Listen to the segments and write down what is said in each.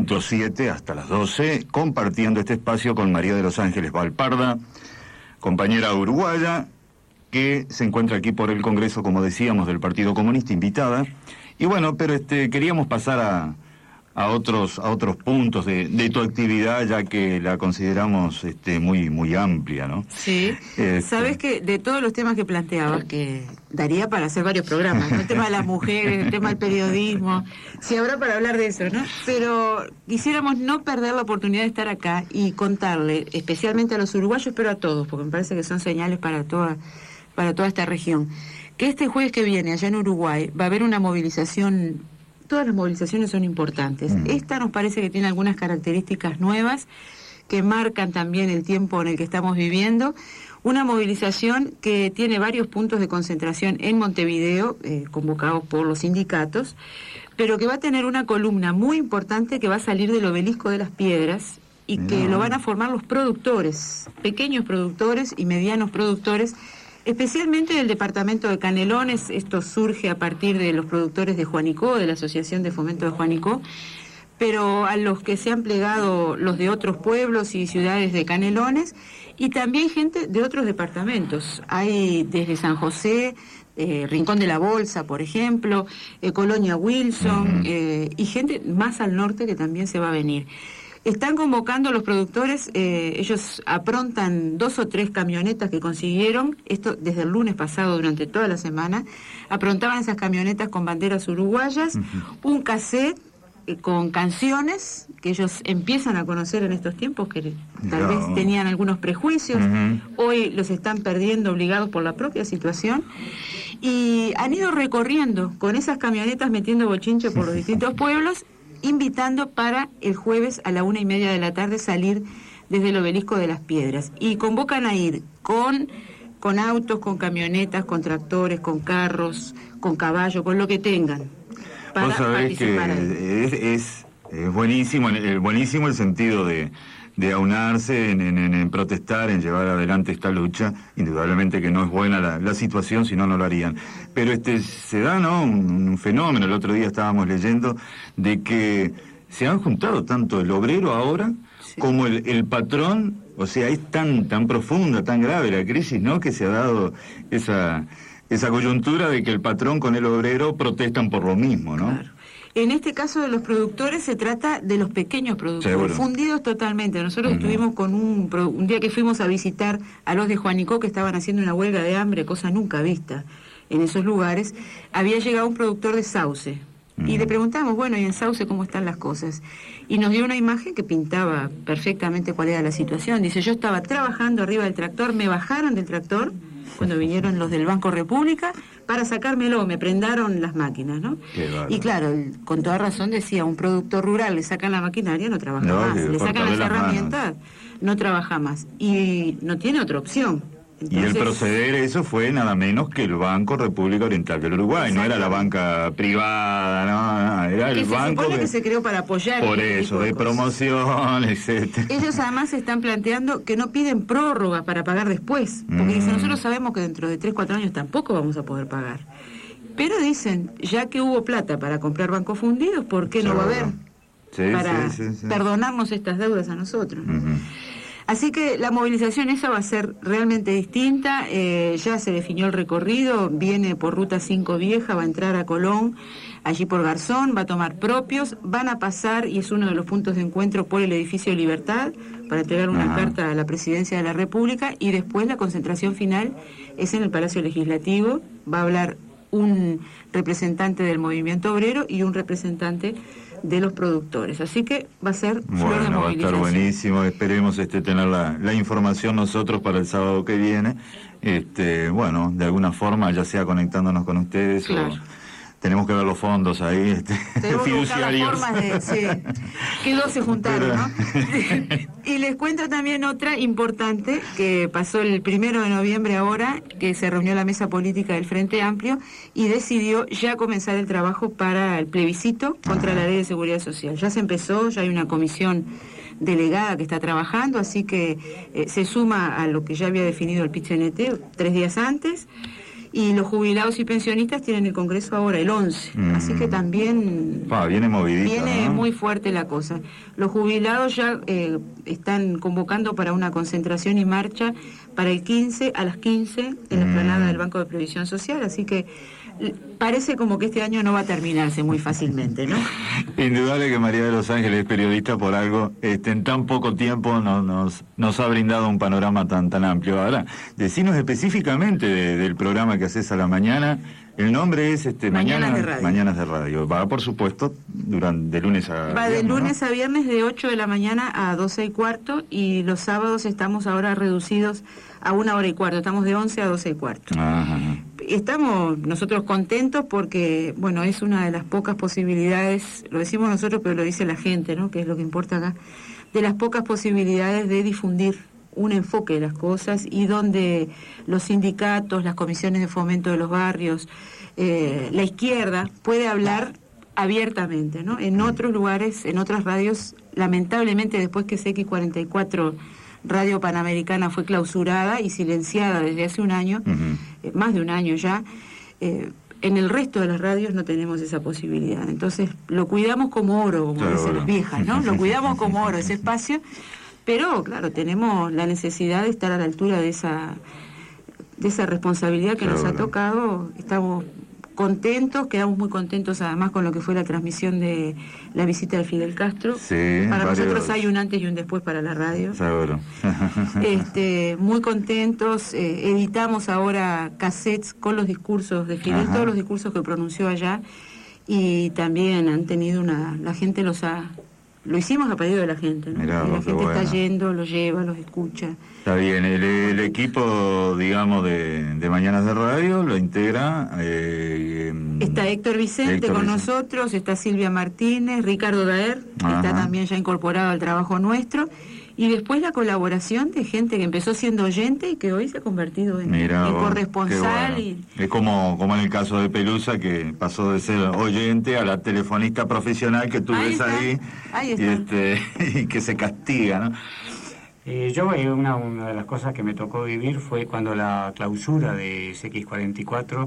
100.7 hasta las 12, compartiendo este espacio con María de los Ángeles Valparda, compañera uruguaya, que se encuentra aquí por el Congreso, como decíamos, del Partido Comunista, invitada. Y bueno, pero queríamos pasar a otros puntos de tu actividad, ya que la consideramos muy amplia, ¿no? Sí. Sabes que de todos los temas que planteabas, que daría para hacer varios programas, ¿no? El tema de las mujeres, el tema del periodismo, sí habrá para hablar de eso, ¿no? Pero quisiéramos no perder la oportunidad de estar acá y contarle, especialmente a los uruguayos, pero a todos, porque me parece que son señales para toda esta región, que este jueves que viene, allá en Uruguay, va a haber una movilización. Todas las movilizaciones son importantes. Esta nos parece que tiene algunas características nuevas que marcan también el tiempo en el que estamos viviendo. Una movilización que tiene varios puntos de concentración en Montevideo, convocados por los sindicatos, pero que va a tener una columna muy importante que va a salir del Obelisco de las Piedras y que lo van a formar los productores, pequeños productores y medianos productores, especialmente del departamento de Canelones. Esto surge a partir de los productores de Juanicó, de la Asociación de Fomento de Juanicó, pero a los que se han plegado los de otros pueblos y ciudades de Canelones, y también gente de otros departamentos. Hay desde San José, Rincón de la Bolsa, por ejemplo, Colonia Wilson, y gente más al norte que también se va a venir. Están convocando a los productores, ellos aprontan 2 o 3 camionetas que consiguieron, esto desde el lunes pasado durante toda la semana, aprontaban esas camionetas con banderas uruguayas, un cassette con canciones que ellos empiezan a conocer en estos tiempos, que tal vez tenían algunos prejuicios, hoy los están perdiendo obligados por la propia situación, y han ido recorriendo con esas camionetas metiendo bochinche por los distintos pueblos, invitando para el jueves a la 1:30 de la tarde salir desde el Obelisco de las Piedras. Y convocan a ir con autos, con camionetas, con tractores, con carros, con caballos, con lo que tengan, para participar. Es buenísimo el sentido de aunarse en protestar, en llevar adelante esta lucha. Indudablemente que no es buena la situación, si no, no lo harían. Pero se da, ¿no?, un fenómeno. El otro día estábamos leyendo de que se han juntado tanto el obrero ahora como el patrón. O sea, es tan profunda, tan grave la crisis, ¿no?, que se ha dado esa coyuntura de que el patrón con el obrero protestan por lo mismo, ¿no? Claro. En este caso de los productores se trata de los pequeños productores, seguro, fundidos totalmente. Nosotros estuvimos con un día que fuimos a visitar a los de Juanicó, que estaban haciendo una huelga de hambre, cosa nunca vista en esos lugares. Había llegado un productor de Sauce y le preguntamos, bueno, ¿y en Sauce cómo están las cosas? Y nos dio una imagen que pintaba perfectamente cuál era la situación. Dice, yo estaba trabajando arriba del tractor, me bajaron del tractor cuando vinieron los del Banco República para sacármelo, me prendaron las máquinas, ¿no? Y claro, con toda razón decía, un productor rural le sacan la maquinaria, no trabaja más, le sacan las herramientas, no trabaja más, y no tiene otra opción. Entonces, y el proceder, eso fue nada menos que el Banco República Oriental del Uruguay, no era la banca privada, no, era el banco se supone que se creó para apoyar. Por eso, de promoción, etcétera. Ellos además se están planteando que no piden prórroga para pagar después, porque dicen, nosotros sabemos que dentro de 3, 4 años tampoco vamos a poder pagar. Pero dicen, ya que hubo plata para comprar bancos fundidos, ¿por qué no va a haber para perdonarnos estas deudas a nosotros? Así que la movilización esa va a ser realmente distinta. Ya se definió el recorrido, viene por Ruta 5 Vieja, va a entrar a Colón, allí por Garzón, va a tomar propios, van a pasar, y es uno de los puntos de encuentro, por el edificio de Libertad, para entregar una carta a la Presidencia de la República, y después la concentración final es en el Palacio Legislativo. Va a hablar un representante del movimiento obrero y un representante de los productores, así que va a ser flor de movilización. Va a estar buenísimo, esperemos tener la información nosotros para el sábado que viene, bueno, de alguna forma, ya sea conectándonos con ustedes, claro, o tenemos que ver los fondos ahí, fiduciarios. Que dos se juntaron, ¿no? Y les cuento también otra importante que pasó el 1 de noviembre ahora, que se reunió la mesa política del Frente Amplio y decidió ya comenzar el trabajo para el plebiscito contra la Ley de Seguridad Social. Ya se empezó, ya hay una comisión delegada que está trabajando, así que se suma a lo que ya había definido el PIT-CNT 3 días antes. Y los jubilados y pensionistas tienen el Congreso ahora, el 11. Así que también viene movidito, viene, ¿no? muy fuerte la cosa. Los jubilados ya están convocando para una concentración y marcha para el 15 a las 15 en la explanada del Banco de Previsión Social. Así que parece como que este año no va a terminarse muy fácilmente, ¿no? Indudable que María de los Ángeles, periodista por algo, en tan poco tiempo nos ha brindado un panorama tan amplio. Ahora, decinos específicamente del programa que haces a la mañana. El nombre es Mañanas de Radio. Mañanas de Radio. Va, por supuesto, de lunes a viernes. Va de lunes a viernes de 8 de la mañana a 12:15, y los sábados estamos ahora reducidos a 1h15. Estamos de 11 a 12:15. Ajá. Estamos nosotros contentos porque, bueno, es una de las pocas posibilidades, lo decimos nosotros, pero lo dice la gente, ¿no?, que es lo que importa acá, de las pocas posibilidades de difundir un enfoque de las cosas, y donde los sindicatos, las comisiones de fomento de los barrios, la izquierda puede hablar abiertamente, ¿no? En otros lugares, en otras radios, lamentablemente, después que CX44 Radio Panamericana fue clausurada y silenciada desde hace un año, más de un año ya, en el resto de las radios no tenemos esa posibilidad. Entonces lo cuidamos como oro, como dicen las viejas, ¿no? Lo cuidamos como oro, ese espacio, pero claro, tenemos la necesidad de estar a la altura de esa responsabilidad que nos ha tocado. Estamos contentos, quedamos muy contentos además con lo que fue la transmisión de la visita de Fidel Castro. Sí, para nosotros hay un antes y un después para la radio. Seguro. Muy contentos. Editamos ahora cassettes con los discursos de Fidel, todos los discursos que pronunció allá, y también han tenido la gente lo hicimos a pedido de la gente, ¿no? Mirá, la gente está yendo, los lleva, los escucha. Está bien, el equipo, digamos, de Mañanas de Radio lo integra... está Héctor Vicente con nosotros, está Silvia Martínez, Ricardo Daer, que está también ya incorporado al trabajo nuestro, y después la colaboración de gente que empezó siendo oyente y que hoy se ha convertido en corresponsal. Bueno. Es como en el caso de Pelusa, que pasó de ser oyente a la telefonista profesional que tú ves ahí y que se castiga, ¿no? Yo una de las cosas que me tocó vivir fue cuando la clausura de CX44,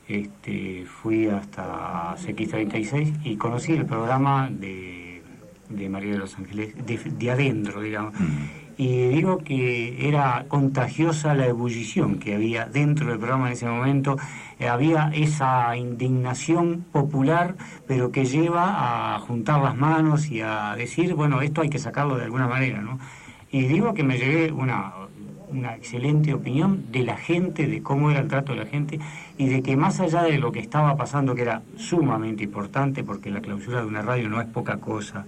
fui hasta CX36 y conocí el programa de María de los Ángeles, de adentro, digamos. Y digo que era contagiosa la ebullición que había dentro del programa en ese momento. Había esa indignación popular, pero que lleva a juntar las manos y a decir, bueno, esto hay que sacarlo de alguna manera, ¿no? Y digo que me llevé una excelente opinión de la gente, de cómo era el trato de la gente, y de que más allá de lo que estaba pasando, que era sumamente importante, porque la clausura de una radio no es poca cosa,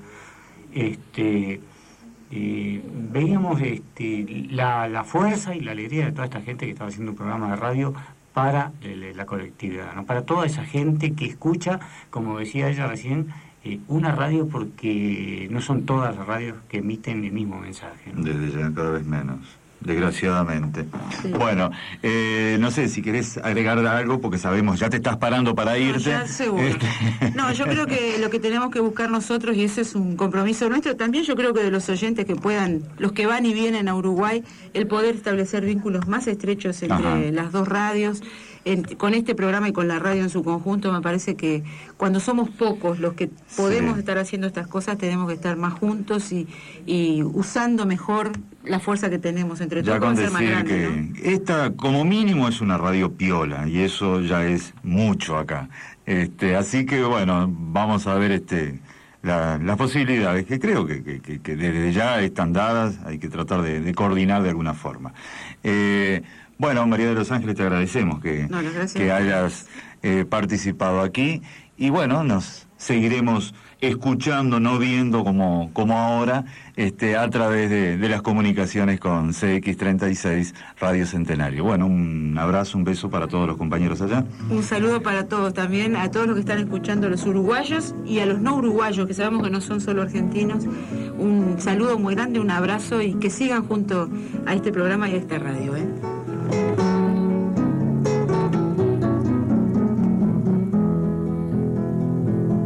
veíamos la fuerza y la alegría de toda esta gente que estaba haciendo un programa de radio para la colectividad, ¿no? Para toda esa gente que escucha, como decía ella recién, una radio, porque no son todas las radios que emiten el mismo mensaje, ¿no? Desde ya cada vez menos, desgraciadamente. Sí. Bueno, no sé si querés agregar algo, porque sabemos, ya te estás parando para irte. Ya seguro. No, yo creo que lo que tenemos que buscar nosotros, y ese es un compromiso nuestro, también yo creo que de los oyentes que puedan, los que van y vienen a Uruguay, el poder establecer vínculos más estrechos entre las dos radios. Con este programa y con la radio en su conjunto, me parece que cuando somos pocos los que podemos estar haciendo estas cosas, tenemos que estar más juntos y usando mejor la fuerza que tenemos entre todos. Ya con decir que, ¿no?, esta como mínimo es una radio piola, y eso ya es mucho acá. Así que bueno, vamos a ver las posibilidades, que creo que desde ya están dadas, hay que tratar de coordinar de alguna forma. Bueno, María de los Ángeles, te agradecemos que hayas participado aquí, y bueno, nos seguiremos escuchando, no viendo como ahora, a través de las comunicaciones con CX36 Radio Centenario. Bueno, un abrazo, un beso para todos los compañeros allá. Un saludo para todos también, a todos los que están escuchando, los uruguayos y a los no uruguayos, que sabemos que no son solo argentinos. Un saludo muy grande, un abrazo, y que sigan junto a este programa y a esta radio,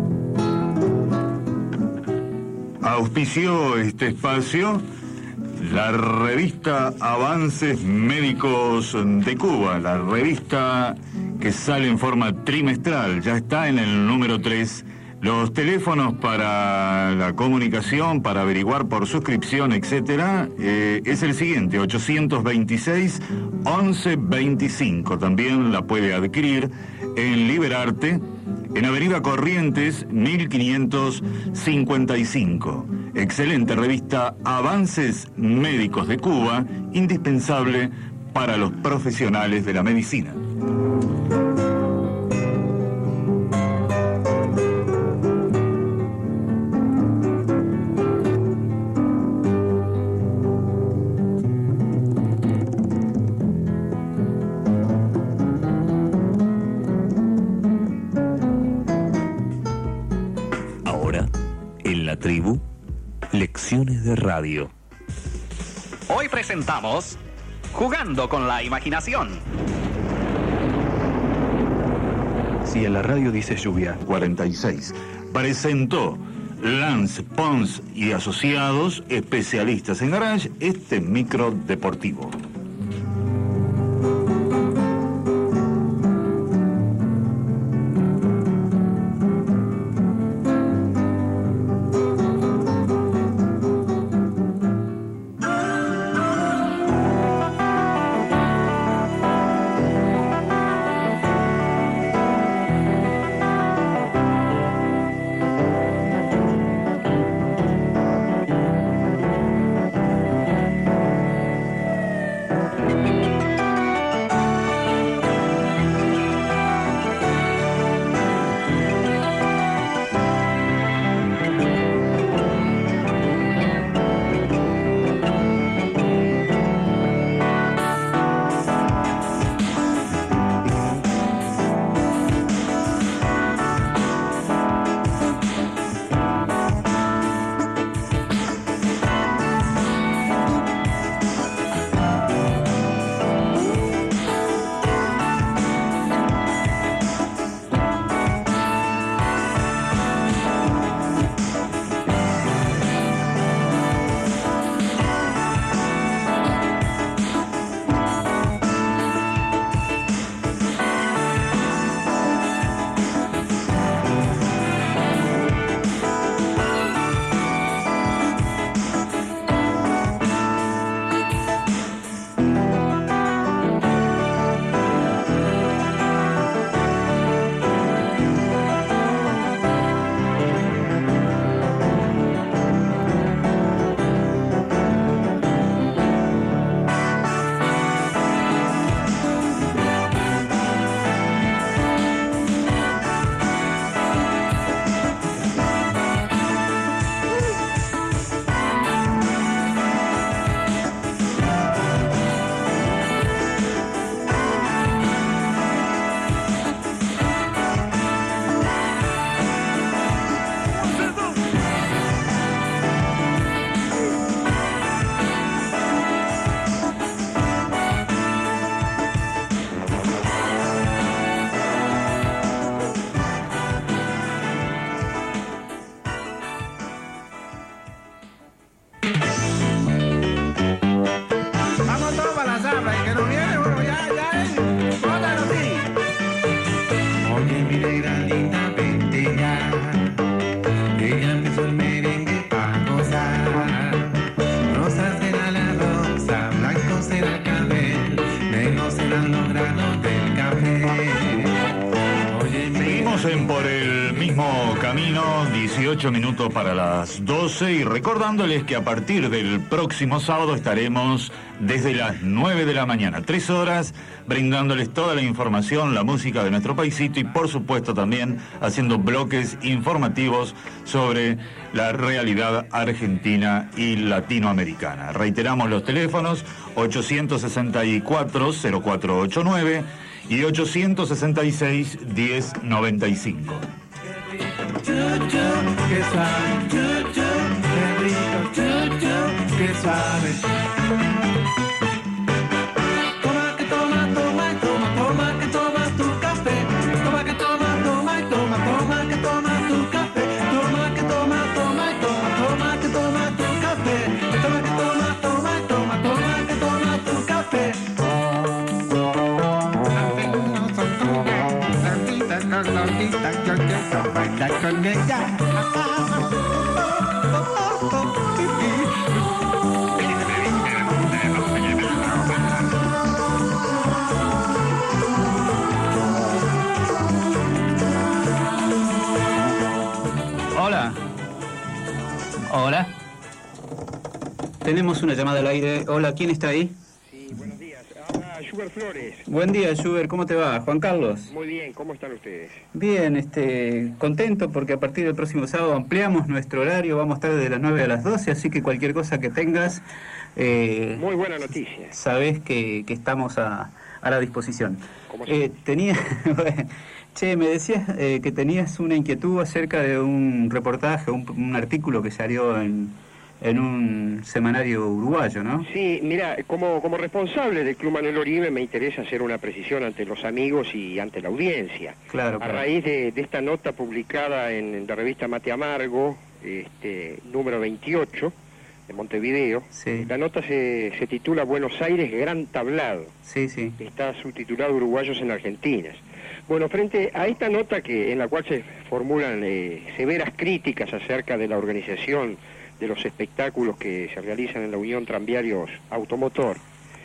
Auspició este espacio la revista Avances Médicos de Cuba, la revista que sale en forma trimestral, ya está en el número 3. Los teléfonos para la comunicación, para averiguar por suscripción, etcétera, es el siguiente: 820-1125. También la puede adquirir en Liberarte, en Avenida Corrientes, 1555. Excelente revista Avances Médicos de Cuba, indispensable para los profesionales de la medicina. Tribu, lecciones de radio. Hoy presentamos Jugando con la Imaginación. Si en la radio dice lluvia. 46. Presentó Lance Pons y Asociados, especialistas en garage, este micro deportivo. Por el mismo camino, 18 minutos para las 12, y recordándoles que a partir del próximo sábado estaremos desde las 9 de la mañana, 3 horas, brindándoles toda la información, la música de nuestro paisito, y por supuesto también haciendo bloques informativos sobre la realidad argentina y latinoamericana. Reiteramos los teléfonos: 864-0489 y 866-1095. gusta bailar con ella. Hola. Hola. Tenemos una llamada al aire. Hola, ¿quién está ahí? Sí, buenos días. Habla Schubert Flores. Buen día, Schubert. ¿Cómo te va? Juan Carlos. Muy bien, ¿cómo están ustedes? Bien, contento porque a partir del próximo sábado ampliamos nuestro horario. Vamos a estar de las 9 a las 12, así que cualquier cosa que tengas... Muy buena noticia. Sabés que estamos a la disposición. ¿Cómo tenía... Che, me decías que tenías una inquietud acerca de un reportaje, un artículo que salió en un semanario uruguayo, ¿no? Sí, mira, como responsable del Club Manuel Oribe me interesa hacer una precisión ante los amigos y ante la audiencia. Claro. A raíz de esta nota publicada en la revista Mate Amargo, número 28, de Montevideo, sí. La nota se titula Buenos Aires, Gran Tablado. Sí, sí. Está subtitulado Uruguayos en Argentina. Bueno, frente a esta nota en la cual se formulan severas críticas acerca de la organización de los espectáculos que se realizan en la Unión Tranviarios Automotor,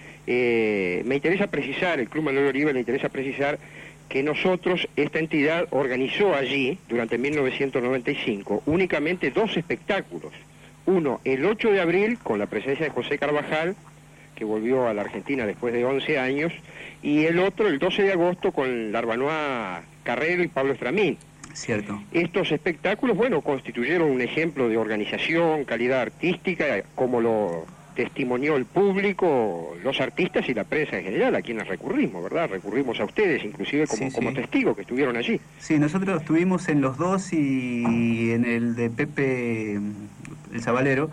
me interesa precisar, el Club Manuel Oribe le interesa precisar que nosotros, esta entidad organizó allí, durante 1995, únicamente 2 espectáculos. Uno, el 8 de abril, con la presencia de José Carvajal, que volvió a la Argentina después de 11 años, y el otro, el 12 de agosto, con Larbanois Carrero y Pablo Estramín. Cierto. Estos espectáculos, bueno, constituyeron un ejemplo de organización, calidad artística, como lo testimonió el público, los artistas y la prensa en general, a quienes recurrimos, ¿verdad? Recurrimos a ustedes, inclusive como testigos que estuvieron allí. Sí, nosotros estuvimos en los dos y en el de Pepe el Zabalero,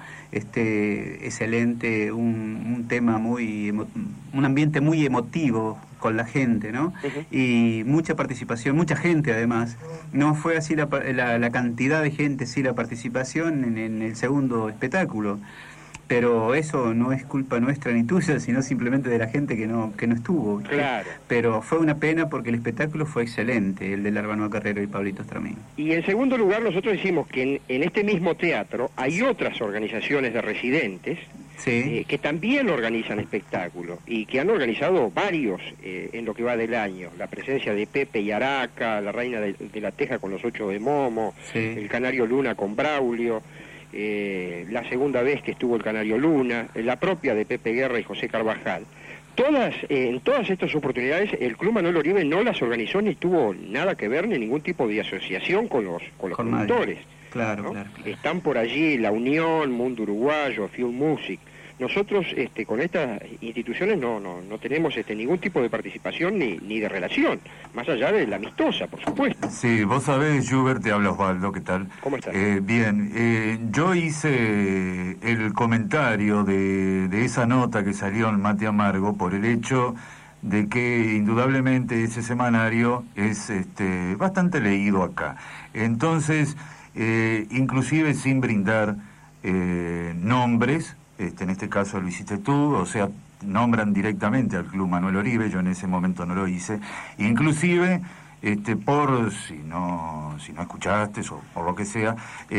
excelente, un tema un ambiente muy emotivo con la gente, ¿no? Y mucha participación, mucha gente además. No fue así la cantidad de gente, sí la participación en el segundo espectáculo. Pero eso no es culpa nuestra ni tuya, sino simplemente de la gente que no estuvo. Claro. Pero fue una pena porque el espectáculo fue excelente, el de Larbanois Carrero y Pablito Estramín. Y en segundo lugar, nosotros decimos que en este mismo teatro hay otras organizaciones de residentes, sí, que también organizan espectáculos y que han organizado varios en lo que va del año. La presencia de Pepe y Araca, la Reina de la Teja con los 8 de Momo, sí, el Canario Luna con Braulio, la segunda vez que estuvo el Canario Luna, la propia de Pepe Guerra y José Carvajal. En todas estas oportunidades el Club Manuel Oribe no las organizó ni tuvo nada que ver ni ningún tipo de asociación con los productores. Claro, ¿no? claro. Están por allí La Unión, Mundo Uruguayo, Film Music. Nosotros con estas instituciones no tenemos ningún tipo de participación ni de relación, más allá de la amistosa, por supuesto. Sí, vos sabés, Schubert, te habla Osvaldo, ¿qué tal? ¿Cómo estás? Bien, yo hice el comentario de esa nota que salió en Mate Amargo por el hecho de que indudablemente ese semanario es bastante leído acá. Entonces, inclusive sin brindar nombres, en este caso lo hiciste tú, o sea, nombran directamente al Club Manuel Oribe, yo en ese momento no lo hice, inclusive, por si no escuchaste o por lo que sea,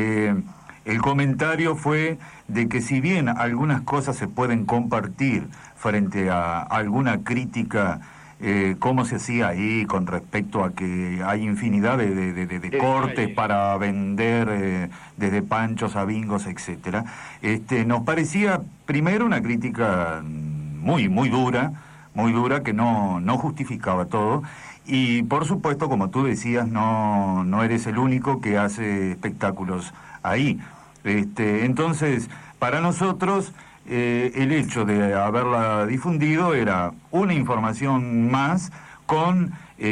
el comentario fue de que si bien algunas cosas se pueden compartir frente a alguna crítica, cómo se hacía ahí con respecto a que hay infinidad de cortes para vender, desde panchos a bingos, etcétera, nos parecía primero una crítica muy dura que no justificaba todo, y por supuesto, como tú decías, no eres el único que hace espectáculos ahí. Entonces, para nosotros el hecho de haberla difundido era una información más con,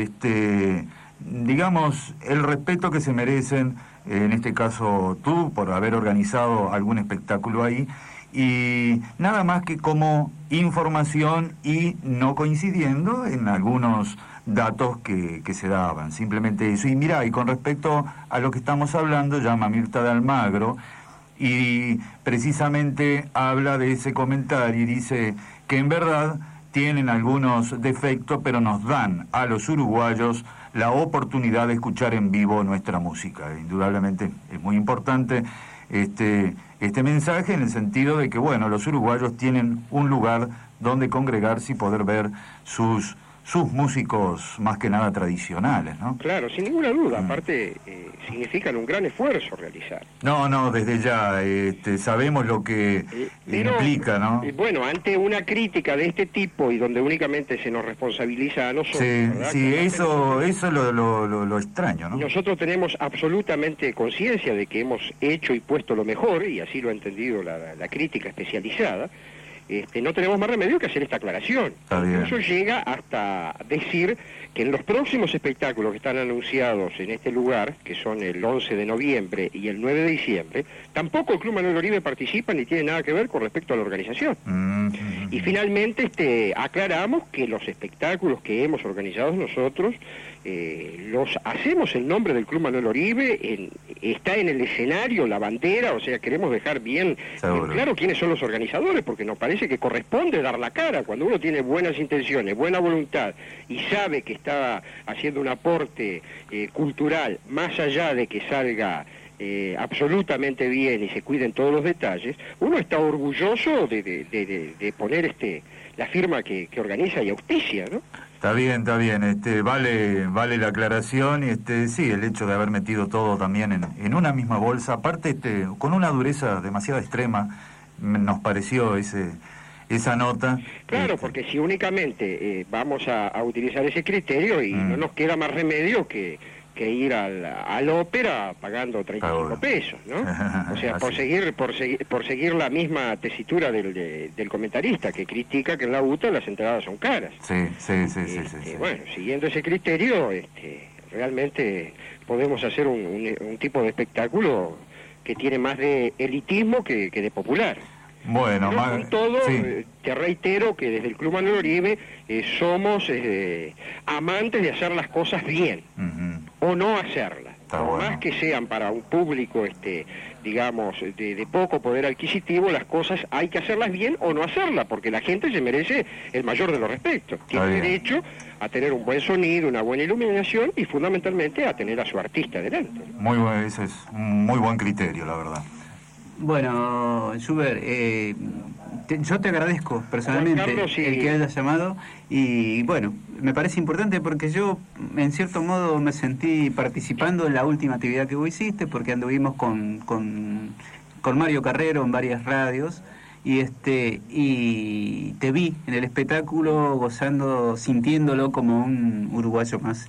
digamos, el respeto que se merecen, en este caso tú, por haber organizado algún espectáculo ahí, y nada más que como información y no coincidiendo en algunos datos que se daban, simplemente eso. Y mirá, y con respecto a lo que estamos hablando, llama Mirta de Almagro, y precisamente habla de ese comentario y dice que en verdad tienen algunos defectos, pero nos dan a los uruguayos la oportunidad de escuchar en vivo nuestra música. Indudablemente es muy importante este mensaje en el sentido de que, bueno, los uruguayos tienen un lugar donde congregarse y poder ver sus músicos más que nada tradicionales, ¿no? Claro, sin ninguna duda. Aparte, significan un gran esfuerzo realizar. No, desde ya sabemos lo que implica, ¿no? Bueno, ante una crítica de este tipo y donde únicamente se nos responsabiliza a nosotros, ¿verdad? Sí, eso lo extraño, ¿no? Nosotros tenemos absolutamente conciencia de que hemos hecho y puesto lo mejor, y así lo ha entendido la crítica especializada. No tenemos más remedio que hacer esta aclaración. Eso llega hasta decir que en los próximos espectáculos que están anunciados en este lugar, que son el 11 de noviembre y el 9 de diciembre, tampoco el Club Manuel Oribe participa ni tiene nada que ver con respecto a la organización. Y finalmente aclaramos que los espectáculos que hemos organizado nosotros los hacemos en nombre del Club Manuel Oribe, está en el escenario la bandera, o sea, queremos dejar bien claro quiénes son los organizadores, porque nos parece que corresponde dar la cara. Cuando uno tiene buenas intenciones, buena voluntad y sabe que está haciendo un aporte cultural, más allá de que salga absolutamente bien y se cuiden todos los detalles, uno está orgulloso de poner la firma que organiza y auspicia, ¿no? Está bien, vale la aclaración y sí, el hecho de haber metido todo también en una misma bolsa, aparte con una dureza demasiado extrema, nos pareció esa nota. Claro, porque si únicamente vamos a utilizar ese criterio y no nos queda más remedio que ir al ópera pagando 35 pesos, ¿no? O sea, por seguir la misma tesitura del comentarista que critica que en la UTA las entradas son caras. Sí. Bueno, siguiendo ese criterio, realmente podemos hacer un tipo de espectáculo que tiene más de elitismo que de popular. Bueno, pero con todo, te reitero que desde el Club Manuel Oribe somos amantes de hacer las cosas bien, o no hacerlas. Por más que sean para un público, digamos, de poco poder adquisitivo, las cosas hay que hacerlas bien o no hacerlas, porque la gente se merece el mayor de los respetos. Tiene derecho a tener un buen sonido, una buena iluminación y fundamentalmente a tener a su artista delante. Muy bueno, ese es un muy buen criterio, la verdad. Bueno, Schubert, yo te agradezco personalmente Carlos, el que hayas llamado y bueno, me parece importante porque yo en cierto modo me sentí participando en la última actividad que vos hiciste porque anduvimos con Mario Carrero en varias radios y te vi en el espectáculo gozando, sintiéndolo como un uruguayo más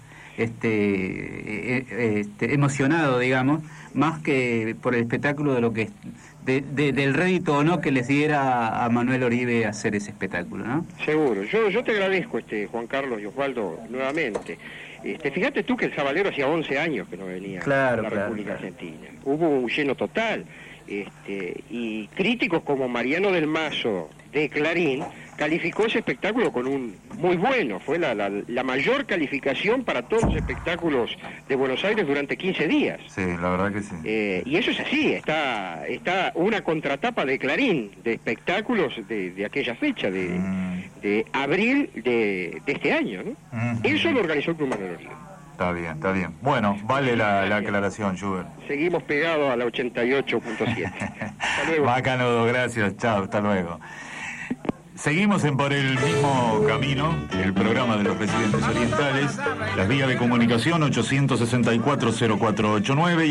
emocionado, digamos, más que por el espectáculo de lo que del rédito o no que les diera a Manuel Oribe hacer ese espectáculo, ¿no? Seguro. Yo te agradezco, Juan Carlos y Osvaldo, nuevamente. Fíjate tú que el Sabalero hacía 11 años que no venía a la República Argentina. Hubo un lleno total. Y críticos como Mariano del Mazo de Clarín calificó ese espectáculo con un muy bueno, fue la mayor calificación para todos los espectáculos de Buenos Aires durante 15 días. Sí, la verdad que sí. Y eso es así, está una contratapa de Clarín, de espectáculos de aquella fecha, de abril de este año, ¿no? Eso lo organizó el Club Manuel Oribe. Está bien. Bueno, vale la aclaración, Schubert. Seguimos pegados a la 88.7. Hasta luego. Bacano, gracias. Chao, hasta luego. Seguimos por el mismo camino, el programa de los residentes orientales, las vías de comunicación 864-0489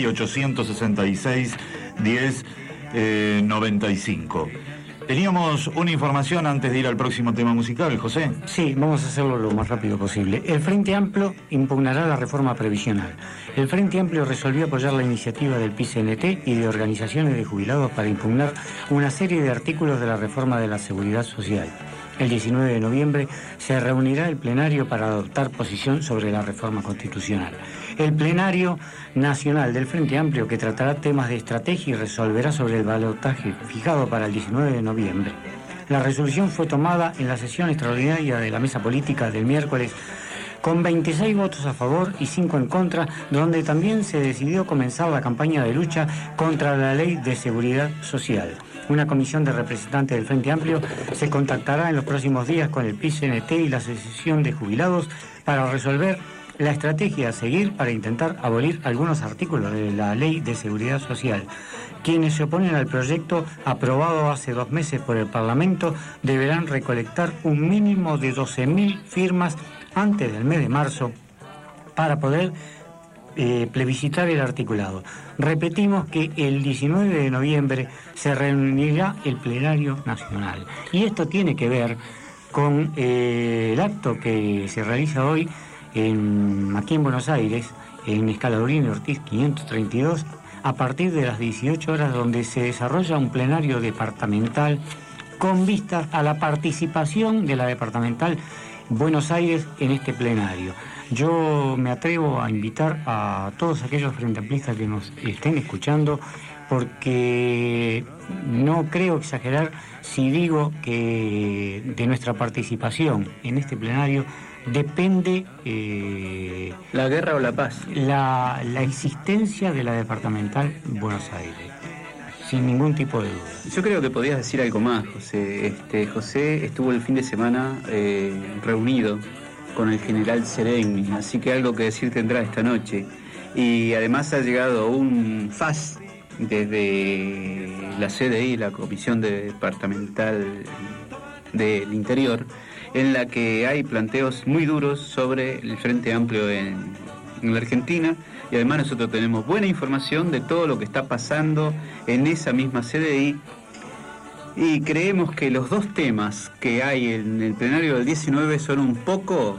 y 866-1095. Teníamos una información antes de ir al próximo tema musical, José. Sí, vamos a hacerlo lo más rápido posible. El Frente Amplio impugnará la reforma previsional. El Frente Amplio resolvió apoyar la iniciativa del PCNT y de organizaciones de jubilados para impugnar una serie de artículos de la reforma de la Seguridad Social. El 19 de noviembre se reunirá el plenario para adoptar posición sobre la reforma constitucional. El plenario nacional del Frente Amplio, que tratará temas de estrategia y resolverá sobre el balotaje fijado para el 19 de noviembre. La resolución fue tomada en la sesión extraordinaria de la mesa política del miércoles con 26 votos a favor y 5 en contra, donde también se decidió comenzar la campaña de lucha contra la Ley de Seguridad Social. Una comisión de representantes del Frente Amplio se contactará en los próximos días con el PIT-CNT y la Asociación de Jubilados para resolver la estrategia a seguir para intentar abolir algunos artículos de la Ley de Seguridad Social. Quienes se oponen al proyecto aprobado hace 2 meses por el Parlamento deberán recolectar un mínimo de 12.000 firmas antes del mes de marzo para poder plebiscitar el articulado. Repetimos que el 19 de noviembre se reunirá el plenario nacional. Y esto tiene que ver con el acto que se realiza hoy aquí en Buenos Aires, en Escalabrino Ortiz 532, a partir de las 18 horas, donde se desarrolla un plenario departamental con vistas a la participación de la departamental Buenos Aires en este plenario. Yo me atrevo a invitar a todos aquellos frenteamplistas que nos estén escuchando, porque no creo exagerar si digo que de nuestra participación en este plenario depende ¿la guerra o la paz? La existencia de la departamental Buenos Aires, sin ningún tipo de duda. Yo creo que podías decir algo más, José. José estuvo el fin de semana reunido con el general Sereni, así que algo que decir tendrá esta noche. Y además ha llegado un FAS desde la CDI, la Comisión Departamental del Interior, en la que hay planteos muy duros sobre el Frente Amplio en la Argentina, y además nosotros tenemos buena información de todo lo que está pasando en esa misma CDI, y creemos que los 2 temas que hay en el plenario del 19 son un poco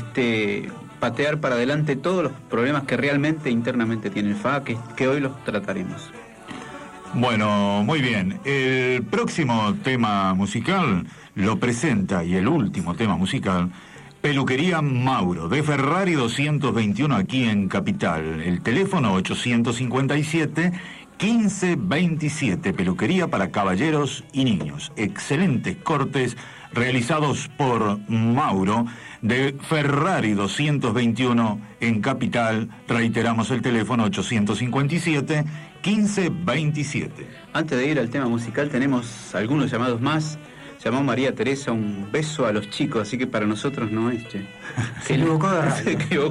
patear para adelante todos los problemas que realmente internamente tiene el FA, que hoy los trataremos. Bueno, muy bien. El próximo tema musical lo presenta, y el último tema musical, Peluquería Mauro, de Ferrari 221, aquí en Capital. El teléfono 857-1527, peluquería para caballeros y niños. Excelentes cortes realizados por Mauro, de Ferrari 221 en Capital. Reiteramos el teléfono 857-1527. Antes de ir al tema musical, tenemos algunos llamados más. Llamó María Teresa, un beso a los chicos, así que para nosotros no es. Se equivocó de radio. Se equivocó.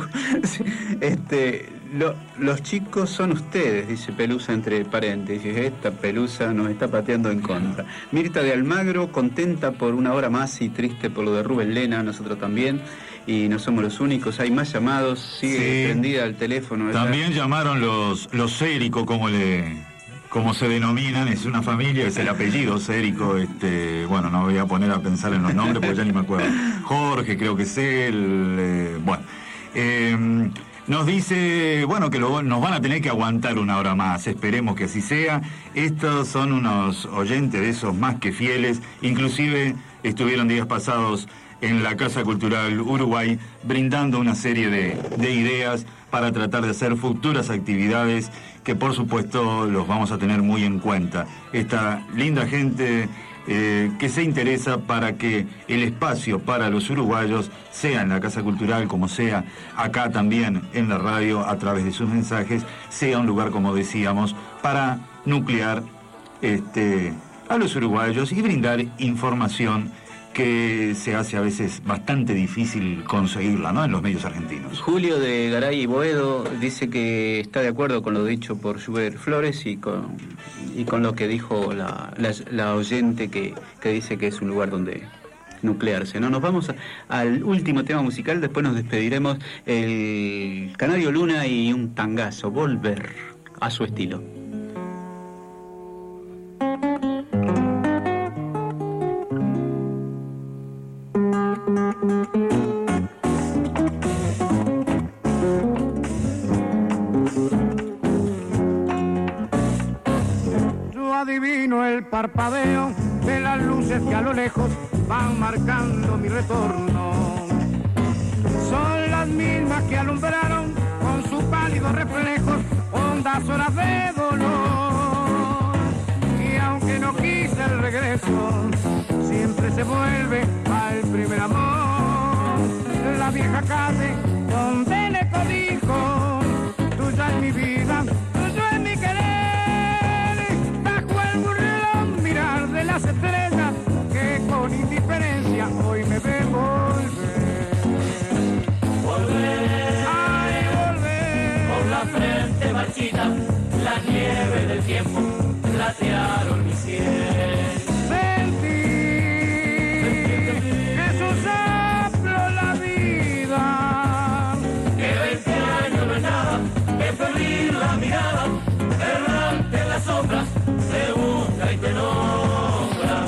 Los chicos son ustedes, dice Pelusa entre paréntesis. Esta Pelusa nos está pateando en contra. Mirta de Almagro, contenta por una hora más y triste por lo de Rubén Lena, nosotros también. Y no somos los únicos, hay más llamados, sigue prendida el teléfono. También llamaron los Sérico, como se denominan, es una familia, es el apellido Sérico, bueno, no voy a poner a pensar en los nombres porque ya ni me acuerdo. Jorge, creo que es él, nos dice, que nos van a tener que aguantar una hora más, esperemos que así sea. Estos son unos oyentes de esos más que fieles, inclusive estuvieron días pasados en la Casa Cultural Uruguay brindando una serie de ideas para tratar de hacer futuras actividades que por supuesto los vamos a tener muy en cuenta. Esta linda gente que se interesa para que el espacio para los uruguayos, sea en la Casa Cultural como sea acá también en la radio a través de sus mensajes, sea un lugar, como decíamos, para nuclear a los uruguayos y brindar información que se hace a veces bastante difícil conseguirla, ¿no?, en los medios argentinos. Julio de Garay y Boedo dice que está de acuerdo con lo dicho por Schubert Flores y con lo que dijo la oyente que dice que es un lugar donde nuclearse, ¿no? Nos vamos al último tema musical, después nos despediremos, el Canario Luna y un tangazo, Volver a su estilo. Adivino el parpadeo de las luces que a lo lejos van marcando mi retorno. Son las mismas que alumbraron con sus pálidos reflejos hondas horas de dolor. Y aunque no quise el regreso, siempre se vuelve al primer amor. La vieja calle donde le codijo, tuya es mi vida, tuyo es mi querer. estrellas que con indiferencia hoy me ven volver. Volver, Ay, volver. con la frente marchita, la nieve del tiempo platearon mi cielo. Sentir que soplo la vida. Que 20 años no es nada, que perder la mirada, errante en las sombras, te busca y te nombra.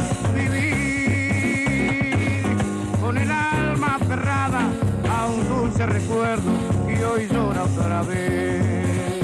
Vivir con el alma aferrada a un dulce recuerdo y hoy llora otra vez.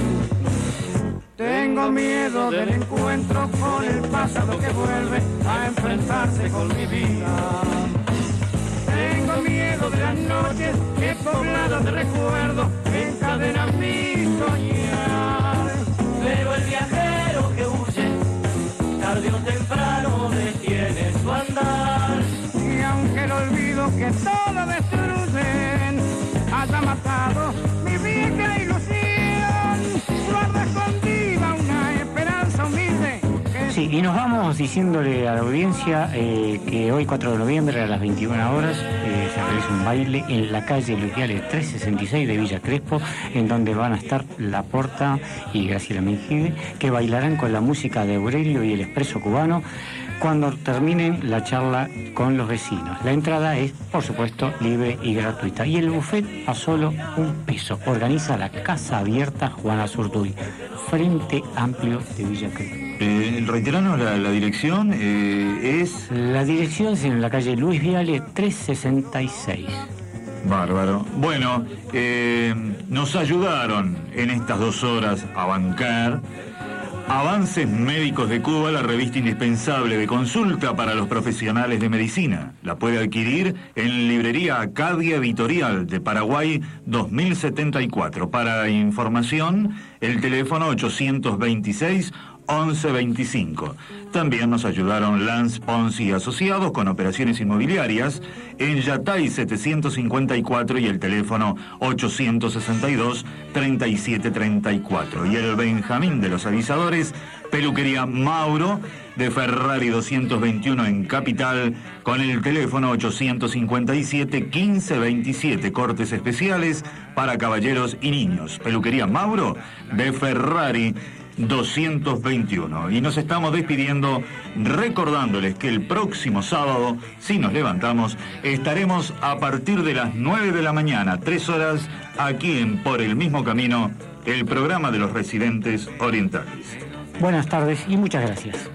Tengo miedo del encuentro con el pasado que vuelve a enfrentarse con mi vida. Tengo miedo de las noches que pobladas de recuerdo encadenan mi soñar. Pero el viajero que huye, tarde o temprano detiene su andar. Y aunque el olvido que todo destruyen haya matado mi vieja ilusión, guarda escondida una esperanza humilde. Sí, y nos vamos diciéndole a la audiencia que hoy 4 de noviembre a las 21 horas se realiza un baile en la calle Luis Viale 366 de Villa Crespo, en donde van a estar La Porta y Graciela Mengide, que bailarán con la música de Aurelio y el Expreso Cubano cuando terminen la charla con los vecinos. La entrada es, por supuesto, libre y gratuita. Y el buffet a solo $1. Organiza la Casa Abierta Juana Zurduy, Frente Amplio de Villa Crespo. Reiteranos la dirección, es... La dirección es en la calle Luis Viale 366. Bárbaro. Bueno, nos ayudaron en estas 2 horas a bancar Avances Médicos de Cuba, la revista indispensable de consulta para los profesionales de medicina. La puede adquirir en librería Acadia Editorial de Paraguay 2074. Para información, el teléfono 826-1125. También nos ayudaron Lance Pons y Asociados con operaciones inmobiliarias en Yatay 754 y el teléfono 862-3734. Y el Benjamín de los Avisadores, Peluquería Mauro de Ferrari 221 en Capital con el teléfono 857-1527. Cortes especiales para caballeros y niños. Peluquería Mauro de Ferrari 221. Y nos estamos despidiendo recordándoles que el próximo sábado, si nos levantamos, estaremos a partir de las 9 de la mañana, 3 horas, aquí en Por el Mismo Camino, el programa de los residentes orientales. Buenas tardes y muchas gracias.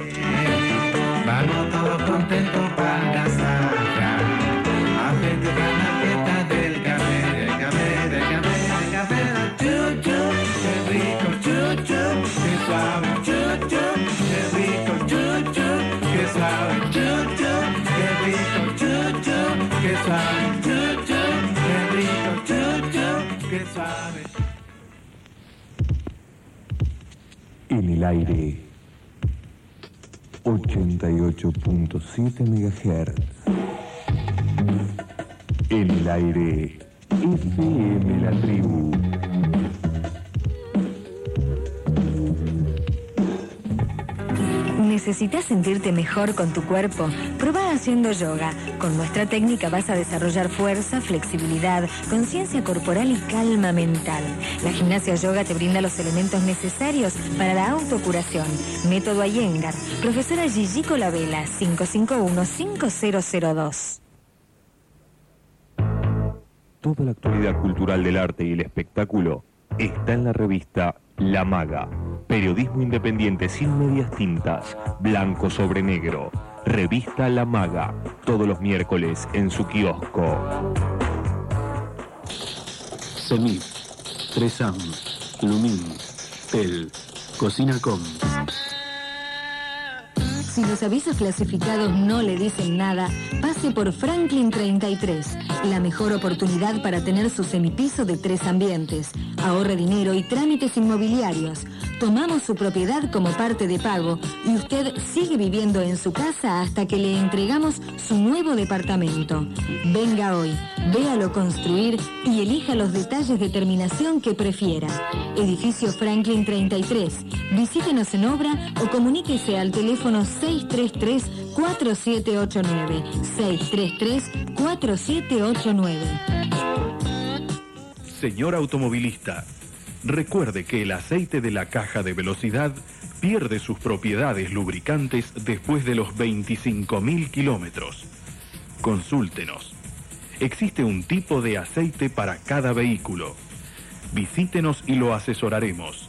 Vamos todos contentos para la zanja, a festejar la fiesta del café, del café, del café, del café, chuchu, qué rico, chuchu, qué suave, chuchu, qué rico, chuchu, qué suave, chuchu, qué rico, chuchu, qué suave, chuchu, qué rico, chuchu, qué suave. En el aire 88.7 MHz. En el aire FM La Tribu. ¿Necesitas sentirte mejor con tu cuerpo? Prueba haciendo yoga. Con nuestra técnica vas a desarrollar fuerza, flexibilidad, conciencia corporal y calma mental. La gimnasia yoga te brinda los elementos necesarios para la autocuración. Método Iyengar. Profesora Gigi Colabela, 551-5002. Toda la actualidad cultural del arte y el espectáculo está en la revista La Maga. Periodismo independiente sin medias tintas, blanco sobre negro. Revista La Maga, todos los miércoles en su kiosco. Semif, Tresam, Lumin, Tel, Cocina.com. Si los avisos clasificados no le dicen nada, pase por Franklin 33, la mejor oportunidad para tener su semipiso de 3 ambientes. Ahorre dinero y trámites inmobiliarios. Tomamos su propiedad como parte de pago y usted sigue viviendo en su casa hasta que le entregamos su nuevo departamento. Venga hoy, véalo construir y elija los detalles de terminación que prefiera. Edificio Franklin 33. Visítenos en obra o comuníquese al teléfono 633 633-4789. 633-4789. Señor automovilista, recuerde que el aceite de la caja de velocidad pierde sus propiedades lubricantes después de los 25.000 kilómetros. Consúltenos. Existe un tipo de aceite para cada vehículo. Visítenos y lo asesoraremos.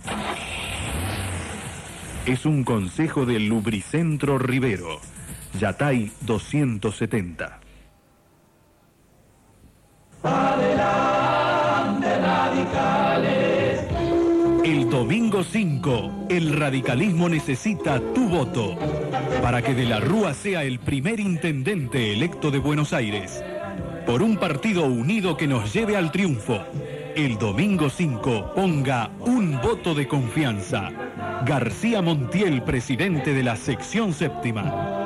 Es un consejo del Lubricentro Rivero, Yatay 270. Adelante, radicales. El domingo 5, el radicalismo necesita tu voto para que De la Rúa sea el primer intendente electo de Buenos Aires. Por un partido unido que nos lleve al triunfo. El domingo 5, ponga un voto de confianza. García Montiel, presidente de la sección séptima.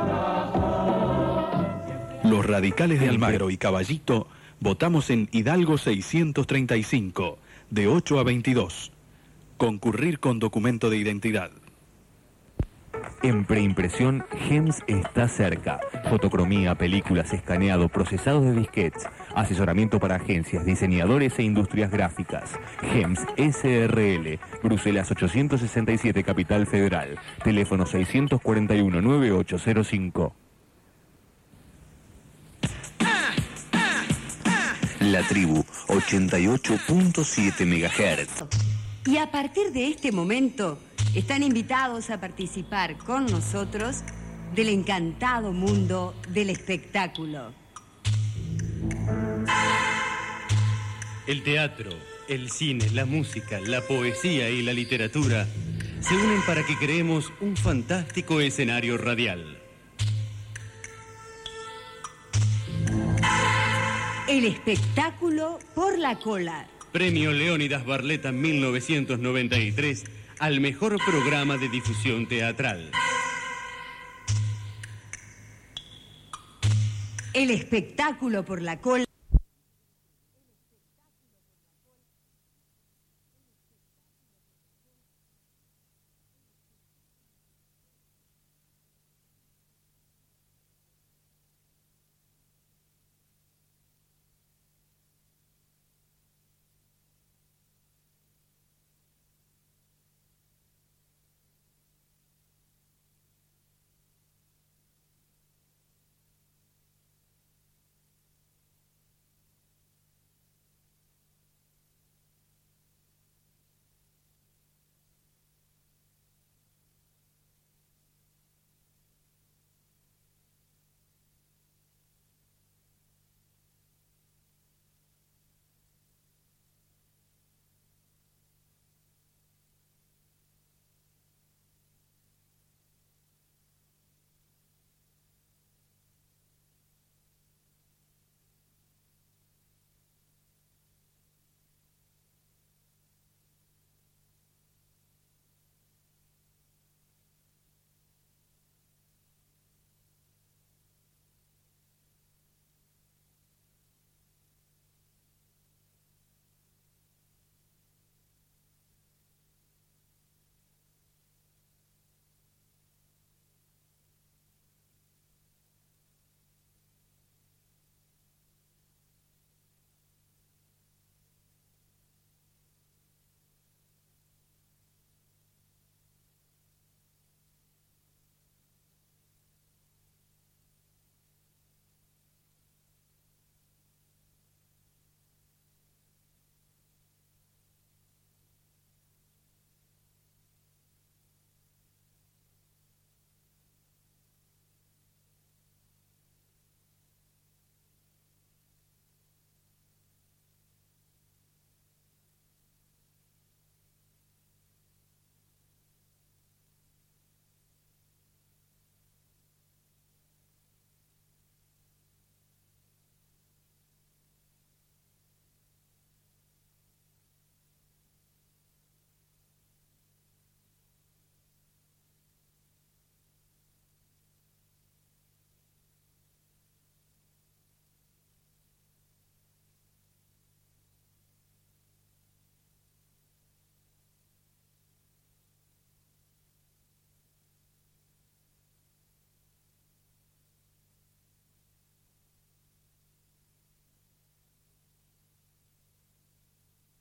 Los radicales de Almagro y Caballito votamos en Hidalgo 635, de 8 a 22. Concurrir con documento de identidad. En preimpresión, GEMS está cerca. Fotocromía, películas, escaneado, procesados de disquetes, asesoramiento para agencias, diseñadores e industrias gráficas. GEMS SRL, Bruselas 867, Capital Federal. Teléfono 641-9805. La Tribu, 88.7 MHz. Y a partir de este momento, están invitados a participar con nosotros del encantado mundo del espectáculo. El teatro, el cine, la música, la poesía y la literatura se unen para que creemos un fantástico escenario radial. El espectáculo por la cola. Premio Leónidas Barletta 1993 al mejor programa de difusión teatral. El espectáculo por la cola.